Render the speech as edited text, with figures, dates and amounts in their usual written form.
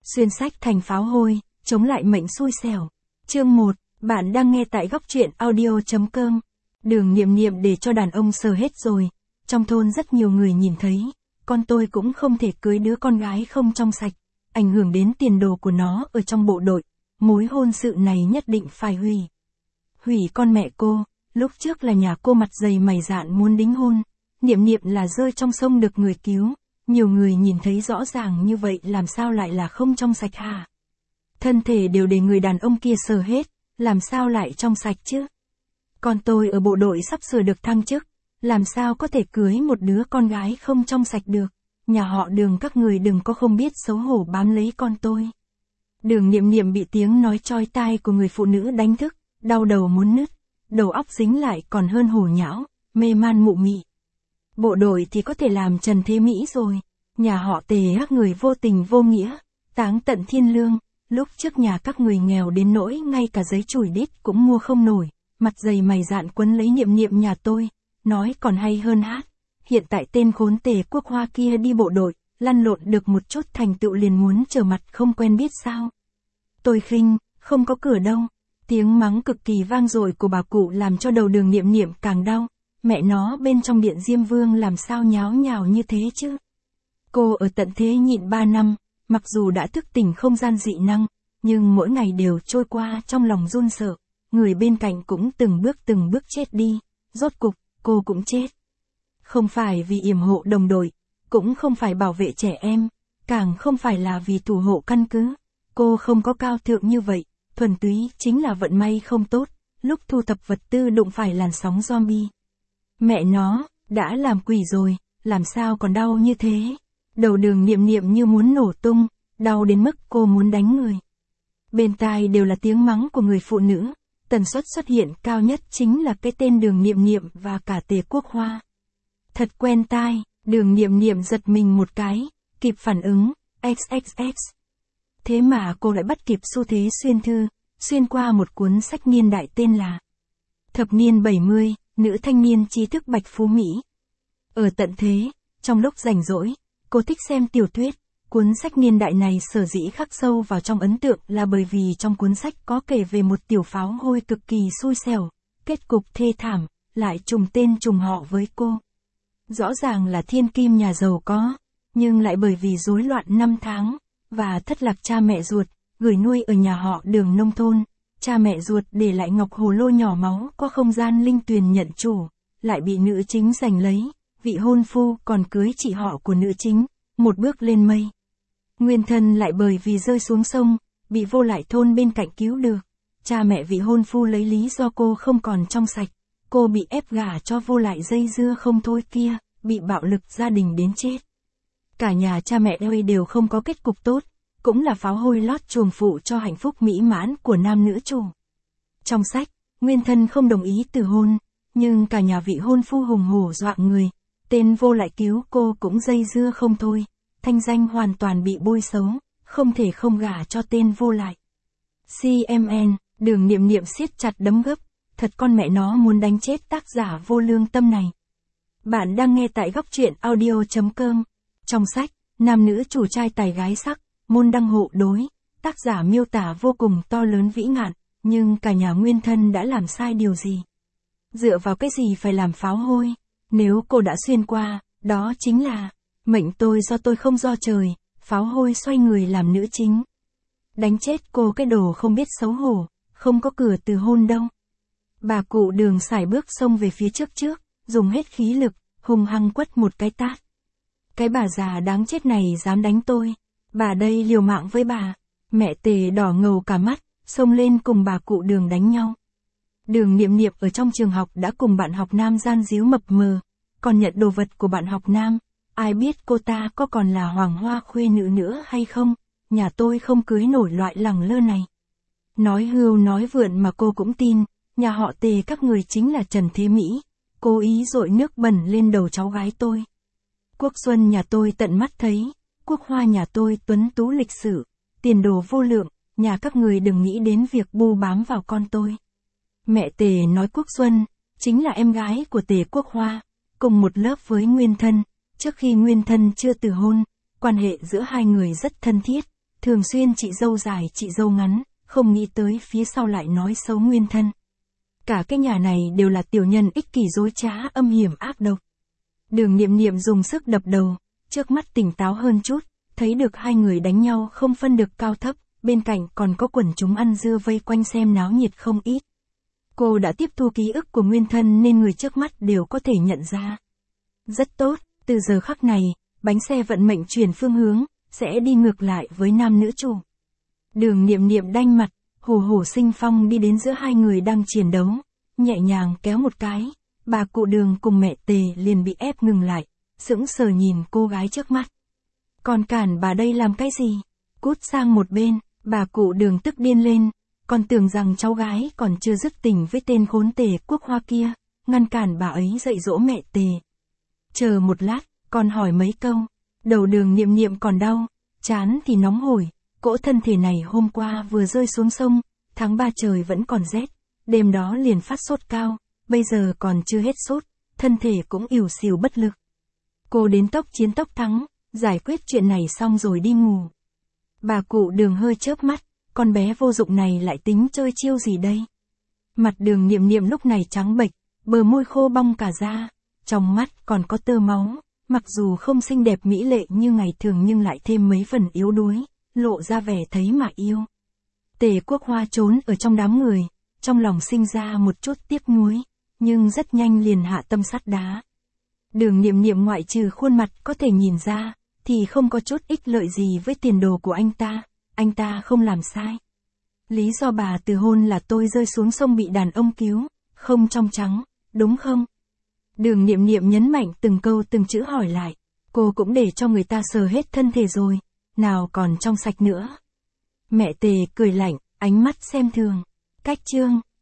Xuyên sách thành pháo hôi, chống lại mệnh xui xẻo. Chương 1, bạn đang nghe tại góc truyện audio.com. Đường Niệm Niệm để cho đàn ông sờ hết rồi. Trong thôn rất nhiều người nhìn thấy, con tôi cũng không thể cưới đứa con gái không trong sạch, ảnh hưởng đến tiền đồ của nó ở trong bộ đội. Mối hôn sự này nhất định phải hủy. Hủy con mẹ cô, lúc trước là nhà cô mặt dày mày dạn muốn đính hôn, Niệm Niệm là rơi trong sông được người cứu. Nhiều người nhìn thấy rõ ràng như vậy làm sao lại là không trong sạch hả? Thân thể đều để người đàn ông kia sờ hết, làm sao lại trong sạch chứ? Con tôi ở bộ đội sắp sửa được thăng chức, làm sao có thể cưới một đứa con gái không trong sạch được? Nhà họ Đường các người đừng có không biết xấu hổ bám lấy con tôi. Đường Niệm Niệm bị tiếng nói chói tai của người phụ nữ đánh thức, đau đầu muốn nứt, đầu óc dính lại còn hơn hổ nhão, mê man mụ mị. Bộ đội thì có thể làm Trần Thế Mỹ rồi, nhà họ Tề các người vô tình vô nghĩa, táng tận thiên lương, lúc trước nhà các người nghèo đến nỗi ngay cả giấy chùi đít cũng mua không nổi, mặt dày mày dạn quấn lấy Niệm Niệm nhà tôi, nói còn hay hơn hát. Hiện tại tên khốn Tề Quốc Hoa kia đi bộ đội, lăn lộn được một chút thành tựu liền muốn trở mặt không quen biết sao. Tôi khinh, không có cửa đâu. Tiếng mắng cực kỳ vang dội của bà cụ làm cho đầu Đường Niệm Niệm càng đau. Mẹ nó bên trong điện Diêm Vương làm sao nháo nhào như thế chứ? Cô ở tận thế nhịn 3 năm, mặc dù đã thức tỉnh không gian dị năng, nhưng mỗi ngày đều trôi qua trong lòng run sợ, người bên cạnh cũng từng bước chết đi, rốt cục, cô cũng chết. Không phải vì yểm hộ đồng đội, cũng không phải bảo vệ trẻ em, càng không phải là vì thủ hộ căn cứ. Cô không có cao thượng như vậy, thuần túy chính là vận may không tốt, lúc thu thập vật tư đụng phải làn sóng zombie. Mẹ nó, đã làm quỷ rồi, làm sao còn đau như thế? Đầu Đường Niệm Niệm như muốn nổ tung, đau đến mức cô muốn đánh người. Bên tai đều là tiếng mắng của người phụ nữ, tần suất xuất hiện cao nhất chính là cái tên Đường Niệm Niệm và cả Tề Quốc Hoa. Thật quen tai, Đường Niệm Niệm giật mình một cái, kịp phản ứng, XXX. Thế mà cô lại bắt kịp xu thế xuyên thư, xuyên qua một cuốn sách niên đại tên là Thập niên 70, nữ thanh niên trí thức Bạch Phú Mỹ. Ở tận thế, trong lúc rảnh rỗi, cô thích xem tiểu thuyết. Cuốn sách niên đại này sở dĩ khắc sâu vào trong ấn tượng là bởi vì trong cuốn sách có kể về một tiểu pháo hôi cực kỳ xui xẻo, kết cục thê thảm, lại trùng tên trùng họ với cô. Rõ ràng là thiên kim nhà giàu có, nhưng lại bởi vì rối loạn năm tháng, và thất lạc cha mẹ ruột, gửi nuôi ở nhà họ Đường nông thôn. Cha mẹ ruột để lại ngọc hồ lô nhỏ máu có không gian linh tuyền nhận chủ, lại bị nữ chính giành lấy, vị hôn phu còn cưới chị họ của nữ chính, một bước lên mây. Nguyên thân lại bởi vì rơi xuống sông, bị vô lại thôn bên cạnh cứu được. Cha mẹ vị hôn phu lấy lý do cô không còn trong sạch, cô bị ép gả cho vô lại dây dưa không thôi kia, bị bạo lực gia đình đến chết. Cả nhà cha mẹ ơi đều không có kết cục tốt, cũng là pháo hôi lót chuồng phụ cho hạnh phúc mỹ mãn của nam nữ chủ. Trong sách, nguyên thân không đồng ý từ hôn, nhưng cả nhà vị hôn phu hùng hổ dọa người, tên vô lại cứu cô cũng dây dưa không thôi, thanh danh hoàn toàn bị bôi xấu, không thể không gả cho tên vô lại. CMN, Đường Niệm Niệm siết chặt đấm gấp, thật con mẹ nó muốn đánh chết tác giả vô lương tâm này. Bạn đang nghe tại góc truyện audio.com. Trong sách, nam nữ chủ trai tài gái sắc, môn đăng hộ đối, tác giả miêu tả vô cùng to lớn vĩ ngạn, nhưng cả nhà nguyên thân đã làm sai điều gì? Dựa vào cái gì phải làm pháo hôi? Nếu cô đã xuyên qua, đó chính là mệnh tôi do tôi không do trời, pháo hôi xoay người làm nữ chính. Đánh chết cô cái đồ không biết xấu hổ, không có cửa từ hôn đâu. Bà cụ Đường sải bước xông về phía trước, dùng hết khí lực, hung hăng quất một cái tát. Cái bà già đáng chết này dám đánh tôi, bà đây liều mạng với bà. Mẹ Tề đỏ ngầu cả mắt, xông lên cùng bà cụ Đường đánh nhau. Đường Niệm Niệm ở trong trường học đã cùng bạn học nam gian díu mập mờ, còn nhận đồ vật của bạn học nam. Ai biết cô ta có còn là hoàng hoa khuê nữ nữa hay không, nhà tôi không cưới nổi loại lẳng lơ này. Nói hưu nói vượn mà cô cũng tin, nhà họ Tề các người chính là Trần Thế Mỹ, cố ý dội nước bẩn lên đầu cháu gái tôi. Quốc Xuân nhà tôi tận mắt thấy, Quốc Hoa nhà tôi tuấn tú lịch sử, tiền đồ vô lượng, nhà các người đừng nghĩ đến việc bu bám vào con tôi. Mẹ Tề nói Quốc Xuân, chính là em gái của Tề Quốc Hoa, cùng một lớp với nguyên thân, trước khi nguyên thân chưa từ hôn, quan hệ giữa hai người rất thân thiết, thường xuyên chị dâu dài chị dâu ngắn, không nghĩ tới phía sau lại nói xấu nguyên thân. Cả cái nhà này đều là tiểu nhân ích kỷ dối trá âm hiểm ác độc. Đường Niệm Niệm dùng sức đập đầu, trước mắt tỉnh táo hơn chút, thấy được hai người đánh nhau không phân được cao thấp, bên cạnh còn có quần chúng ăn dưa vây quanh xem náo nhiệt không ít. Cô đã tiếp thu ký ức của nguyên thân nên người trước mắt đều có thể nhận ra. Rất tốt, từ giờ khắc này, bánh xe vận mệnh chuyển phương hướng, sẽ đi ngược lại với nam nữ chủ. Đường Niệm Niệm đanh mặt, hổ hổ sinh phong đi đến giữa hai người đang chiến đấu, nhẹ nhàng kéo một cái, bà cụ Đường cùng mẹ Tề liền bị ép ngừng lại, sững sờ nhìn cô gái trước mắt. Còn cản bà đây làm cái gì? Cút sang một bên, bà cụ Đường tức điên lên, còn tưởng rằng cháu gái còn chưa dứt tình với tên khốn Tề Quốc Hoa kia, ngăn cản bà ấy dạy dỗ mẹ Tề. Chờ một lát, còn hỏi mấy câu, đầu Đường Niệm Niệm còn đau, chán thì nóng hổi, cỗ thân thể này hôm qua vừa rơi xuống sông, tháng 3 trời vẫn còn rét, đêm đó liền phát sốt cao, bây giờ còn chưa hết sốt, thân thể cũng ỉu xìu bất lực. Cô đến tốc chiến tốc thắng, giải quyết chuyện này xong rồi đi ngủ. Bà cụ Đường hơi chớp mắt, con bé vô dụng này lại tính chơi chiêu gì đây? Mặt Đường Niệm Niệm lúc này trắng bệch, bờ môi khô bong cả ra, trong mắt còn có tơ máu, mặc dù không xinh đẹp mỹ lệ như ngày thường nhưng lại thêm mấy phần yếu đuối, lộ ra vẻ thấy mà yêu. Tề Quốc Hoa trốn ở trong đám người, trong lòng sinh ra một chút tiếc nuối, nhưng rất nhanh liền hạ tâm sắt đá. Đường Niệm Niệm ngoại trừ khuôn mặt có thể nhìn ra, thì không có chút ích lợi gì với tiền đồ của anh ta không làm sai. Lý do bà từ hôn là tôi rơi xuống sông bị đàn ông cứu, không trong trắng, đúng không? Đường Niệm Niệm nhấn mạnh từng câu từng chữ hỏi lại, cô cũng để cho người ta sờ hết thân thể rồi, nào còn trong sạch nữa. Mẹ Tề cười lạnh, ánh mắt xem thường. Cách chương